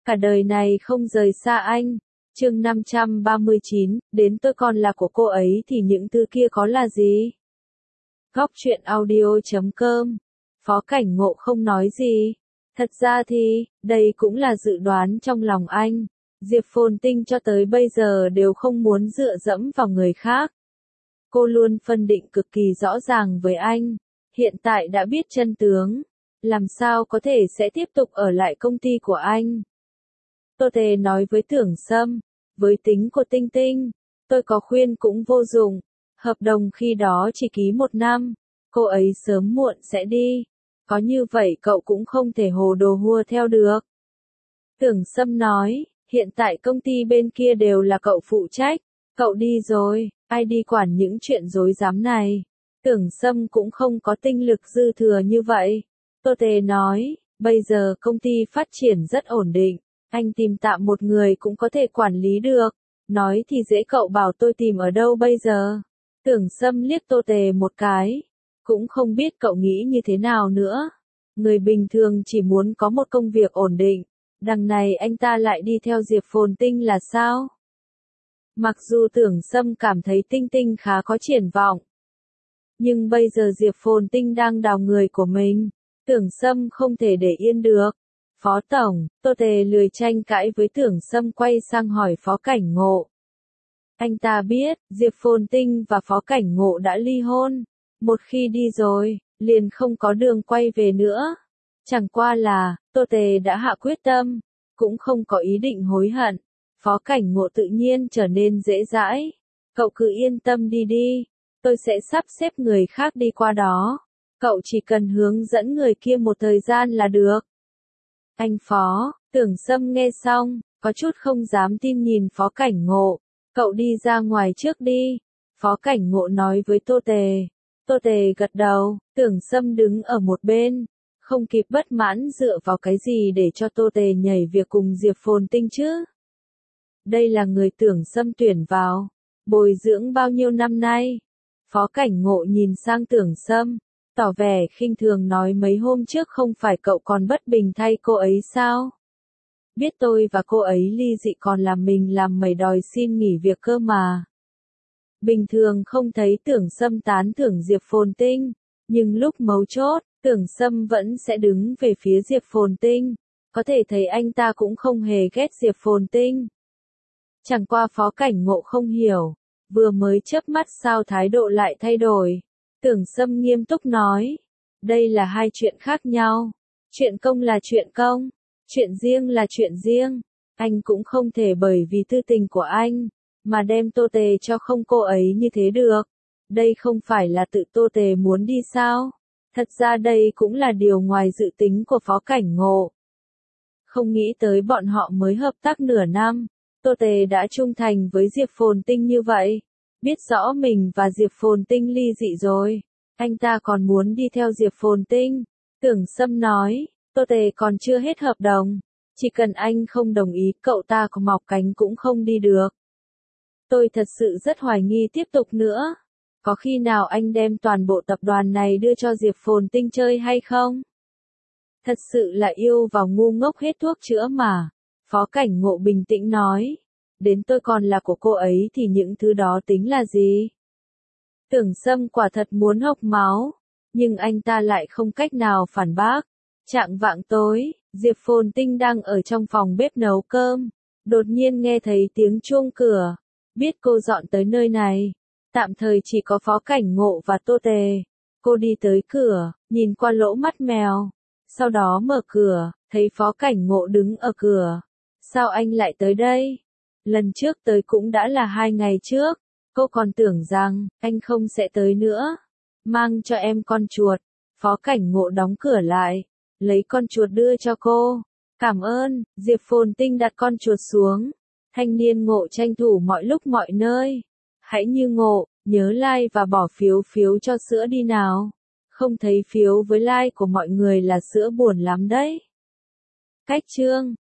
cả đời này không rời xa anh. Chương 539, đến tôi còn là của cô ấy thì những thứ kia có là gì? Góc truyện audio.com. Phó Cảnh Ngộ không nói gì. Thật ra thì, đây cũng là dự đoán trong lòng anh. Diệp Phồn Tinh cho tới bây giờ đều không muốn dựa dẫm vào người khác. Cô luôn phân định cực kỳ rõ ràng với anh. Hiện tại đã biết chân tướng. Làm sao có thể sẽ tiếp tục ở lại công ty của anh? Tô Tề nói với Tưởng Sâm. Với tính của Tinh Tinh, tôi có khuyên cũng vô dụng. Hợp đồng khi đó chỉ ký 1 năm. Cô ấy sớm muộn sẽ đi. Có như vậy cậu cũng không thể hồ đồ hùa theo được. Tưởng Sâm nói, hiện tại công ty bên kia đều là cậu phụ trách. Cậu đi rồi, ai đi quản những chuyện rối rắm này. Tưởng Sâm cũng không có tinh lực dư thừa như vậy. Tô Tề nói, bây giờ công ty phát triển rất ổn định. Anh tìm tạm một người cũng có thể quản lý được. Nói thì dễ, cậu bảo tôi tìm ở đâu bây giờ? Tưởng Sâm liếc Tô Tề một cái. Cũng không biết cậu nghĩ như thế nào nữa. Người bình thường chỉ muốn có một công việc ổn định. Đằng này anh ta lại đi theo Diệp Phồn Tinh là sao? Mặc dù Tưởng Sâm cảm thấy Tinh Tinh khá có triển vọng. Nhưng bây giờ Diệp Phồn Tinh đang đào người của mình. Tưởng Sâm không thể để yên được. Phó Tổng, Tô Tề lười tranh cãi với Tưởng Sâm, quay sang hỏi Phó Cảnh Ngộ. Anh ta biết, Diệp Phồn Tinh và Phó Cảnh Ngộ đã ly hôn. Một khi đi rồi, liền không có đường quay về nữa. Chẳng qua là, Tô Tề đã hạ quyết tâm, cũng không có ý định hối hận. Phó Cảnh Ngộ tự nhiên trở nên dễ dãi. Cậu cứ yên tâm đi đi, tôi sẽ sắp xếp người khác đi qua đó. Cậu chỉ cần hướng dẫn người kia một thời gian là được. Anh Phó, Tưởng Sâm nghe xong, có chút không dám tin nhìn Phó Cảnh Ngộ. Cậu đi ra ngoài trước đi. Phó Cảnh Ngộ nói với Tô Tề. Tô Tề gật đầu, Tưởng Sâm đứng ở một bên. Không kịp bất mãn, dựa vào cái gì để cho Tô Tề nhảy việc cùng Diệp Phồn Tinh chứ? Đây là người Tưởng Sâm tuyển vào. Bồi dưỡng bao nhiêu năm nay? Phó Cảnh Ngộ nhìn sang Tưởng Sâm, tỏ vẻ khinh thường nói, mấy hôm trước không phải cậu còn bất bình thay cô ấy sao? Biết tôi và cô ấy ly dị còn làm mình làm mày đòi xin nghỉ việc cơ mà. Bình thường không thấy Tưởng Sâm tán thưởng Diệp Phồn Tinh, nhưng lúc mấu chốt, Tưởng Sâm vẫn sẽ đứng về phía Diệp Phồn Tinh. Có thể thấy anh ta cũng không hề ghét Diệp Phồn Tinh. Chẳng qua Phó Cảnh Ngộ không hiểu, vừa mới chớp mắt sao thái độ lại thay đổi. Tưởng Sâm nghiêm túc nói, đây là hai chuyện khác nhau. Chuyện công là chuyện công, chuyện riêng là chuyện riêng. Anh cũng không thể bởi vì tư tình của anh, mà đem Tô Tề cho không cô ấy như thế được. Đây không phải là tự Tô Tề muốn đi sao? Thật ra đây cũng là điều ngoài dự tính của Phó Cảnh Ngộ. Không nghĩ tới bọn họ mới hợp tác nửa năm, Tô Tề đã trung thành với Diệp Phồn Tinh như vậy. Biết rõ mình và Diệp Phồn Tinh ly dị rồi, anh ta còn muốn đi theo Diệp Phồn Tinh. Tưởng Sâm nói, Tô Tề còn chưa hết hợp đồng. Chỉ cần anh không đồng ý, cậu ta có mọc cánh cũng không đi được. Tôi thật sự rất hoài nghi tiếp tục nữa. Có khi nào anh đem toàn bộ tập đoàn này đưa cho Diệp Phồn Tinh chơi hay không? Thật sự là yêu vào ngu ngốc hết thuốc chữa mà. Phó Cảnh Ngộ bình tĩnh nói. Đến tôi còn là của cô ấy thì những thứ đó tính là gì? Tưởng Sâm quả thật muốn hộc máu, nhưng anh ta lại không cách nào phản bác. Chạng vạng tối, Diệp Phồn Tinh đang ở trong phòng bếp nấu cơm. Đột nhiên nghe thấy tiếng chuông cửa. Biết cô dọn tới nơi này. Tạm thời chỉ có Phó Cảnh Ngộ và Tô Tề. Cô đi tới cửa, nhìn qua lỗ mắt mèo. Sau đó mở cửa, thấy Phó Cảnh Ngộ đứng ở cửa. Sao anh lại tới đây? Lần trước tới cũng đã là 2 ngày trước. Cô còn tưởng rằng, anh không sẽ tới nữa. Mang cho em con chuột. Phó Cảnh Ngộ đóng cửa lại. Lấy con chuột đưa cho cô. Cảm ơn. Diệp Phồn Tinh đặt con chuột xuống. Thanh niên Ngộ tranh thủ mọi lúc mọi nơi. Hãy như Ngộ, nhớ like và bỏ phiếu cho sữa đi nào. Không thấy phiếu với like của mọi người là sữa buồn lắm đấy. Cách chương